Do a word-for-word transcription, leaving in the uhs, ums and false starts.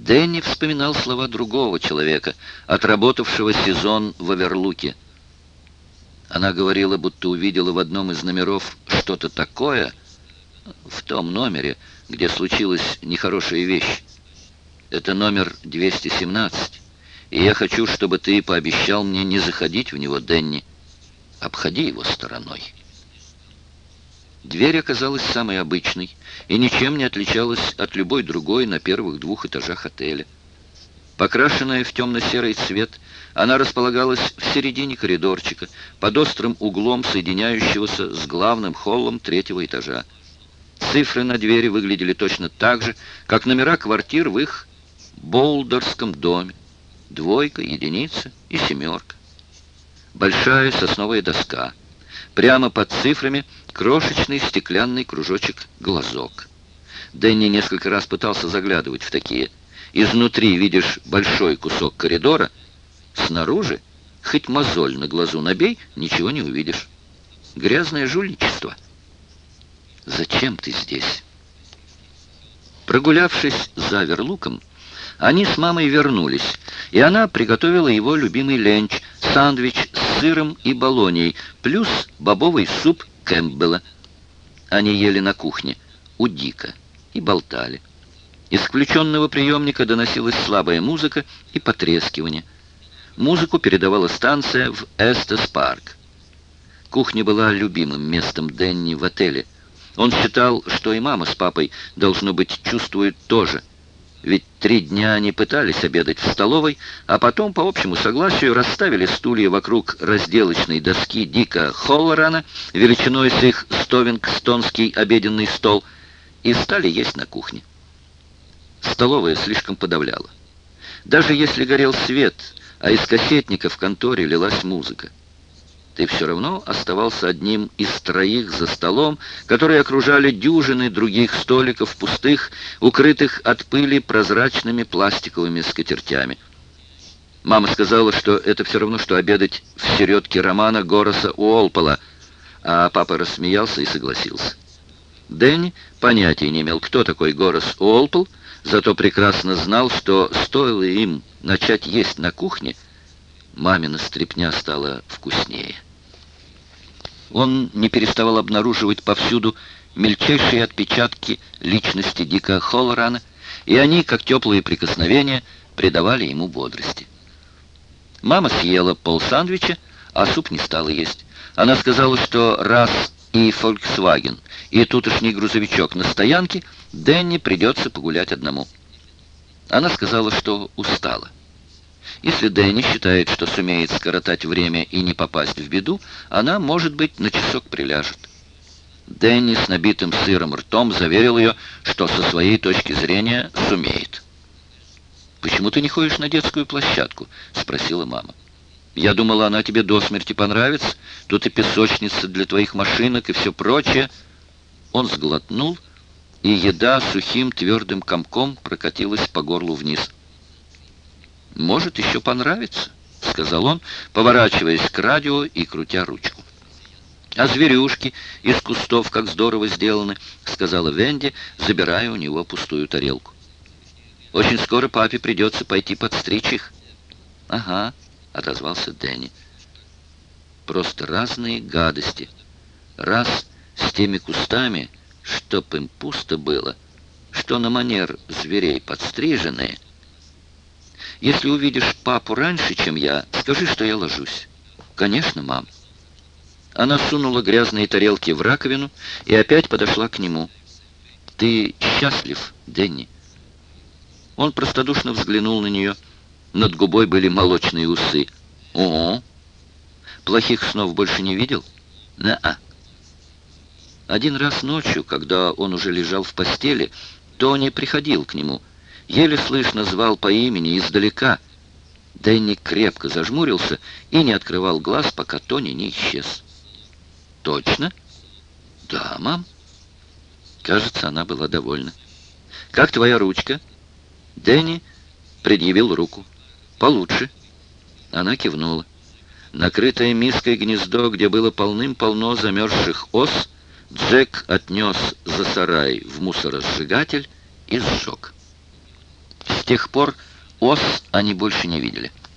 Дэнни вспоминал слова другого человека, отработавшего сезон в Оверлуке. Она говорила, будто увидела в одном из номеров что-то такое, в том номере, где случилась нехорошая вещь. Это номер двести семнадцать, и я хочу, чтобы ты пообещал мне не заходить в него, Дэнни. Обходи его стороной. Дверь оказалась самой обычной и ничем не отличалась от любой другой на первых двух этажах отеля. Покрашенная в темно-серый цвет, она располагалась в середине коридорчика, под острым углом соединяющегося с главным холлом третьего этажа. Цифры на двери выглядели точно так же, как номера квартир в их Болдерском доме. Двойка, единица и семерка. Большая сосновая доска. Прямо под цифрами крошечный стеклянный кружочек-глазок. Дэнни несколько раз пытался заглядывать в такие. Изнутри видишь большой кусок коридора, снаружи, хоть мозоль на глазу набей, ничего не увидишь. Грязное жульничество. Зачем ты здесь? Прогулявшись за Оверлуком, они с мамой вернулись, и она приготовила его любимый ленч, сандвич с сыром и болоньей, плюс бобовый суп Кэмпбелла. Они ели на кухне, у Дика, и болтали. Из включенного приемника доносилась слабая музыка и потрескивание. Музыку передавала станция в Эстес-парк. Кухня была любимым местом Дэнни в отеле. Он считал, что и мама с папой, должно быть, чувствуют тоже. Ведь три дня они пытались обедать в столовой, а потом, по общему согласию, расставили стулья вокруг разделочной доски Дика Холлорана, величиной с их стовингстонский обеденный стол, и стали есть на кухне. Столовая слишком подавляла. Даже если горел свет, а из кассетника в конторе лилась музыка, ты все равно оставался одним из троих за столом, которые окружали дюжины других столиков, пустых, укрытых от пыли прозрачными пластиковыми скатертями. Мама сказала, что это все равно, что обедать в середке романа Гораса Уолпола, а папа рассмеялся и согласился. Дэнни понятия не имел, кто такой Горас Уолпол, зато прекрасно знал, что стоило им начать есть на кухне, мамина стряпня стала вкуснее. Он не переставал обнаруживать повсюду мельчайшие отпечатки личности Дика Холлорана, и они, как теплые прикосновения, придавали ему бодрости. Мама съела полсандвича, а суп не стала есть. Она сказала, что раз и Volkswagen, и тутошний грузовичок на стоянке, Дэнни придется погулять одному. Она сказала, что устала. Если Дэнни считает, что сумеет скоротать время и не попасть в беду, она, может быть, на часок приляжет. Дэнни с набитым сыром ртом заверил ее, что со своей точки зрения сумеет. «Почему ты не ходишь на детскую площадку?» — спросила мама. «Я думала, она тебе до смерти понравится. Тут и песочница для твоих машинок и все прочее». Он сглотнул, и еда сухим твердым комком прокатилась по горлу вниз. «Может, еще понравится», — сказал он, поворачиваясь к радио и крутя ручку. «А зверюшки из кустов как здорово сделаны», — сказала Венди, забирая у него пустую тарелку. «Очень скоро папе придется пойти подстричь их». «Ага», — отозвался Дэнни. «Просто разные гадости. Раз с теми кустами, чтоб им пусто было, что на манер зверей подстриженные. Если увидишь папу раньше, чем я, скажи, что я ложусь». «Конечно, мам». Она сунула грязные тарелки в раковину и опять подошла к нему. «Ты счастлив, Дэнни?» Он простодушно взглянул на нее. Над губой были молочные усы. «О-о! Плохих снов больше не видел?» «На-а». Один раз ночью, когда он уже лежал в постели, Тони приходил к нему. Еле слышно звал по имени издалека. Дэнни крепко зажмурился и не открывал глаз, пока Тони не исчез. «Точно?» «Да, мам». Кажется, она была довольна. «Как твоя ручка?» Дэнни предъявил руку. «Получше». Она кивнула. Накрытое миской гнездо, где было полным-полно замерзших ос, Джек отнес за сарай в мусоросжигатель и сжег. тех пор ос они больше не видели.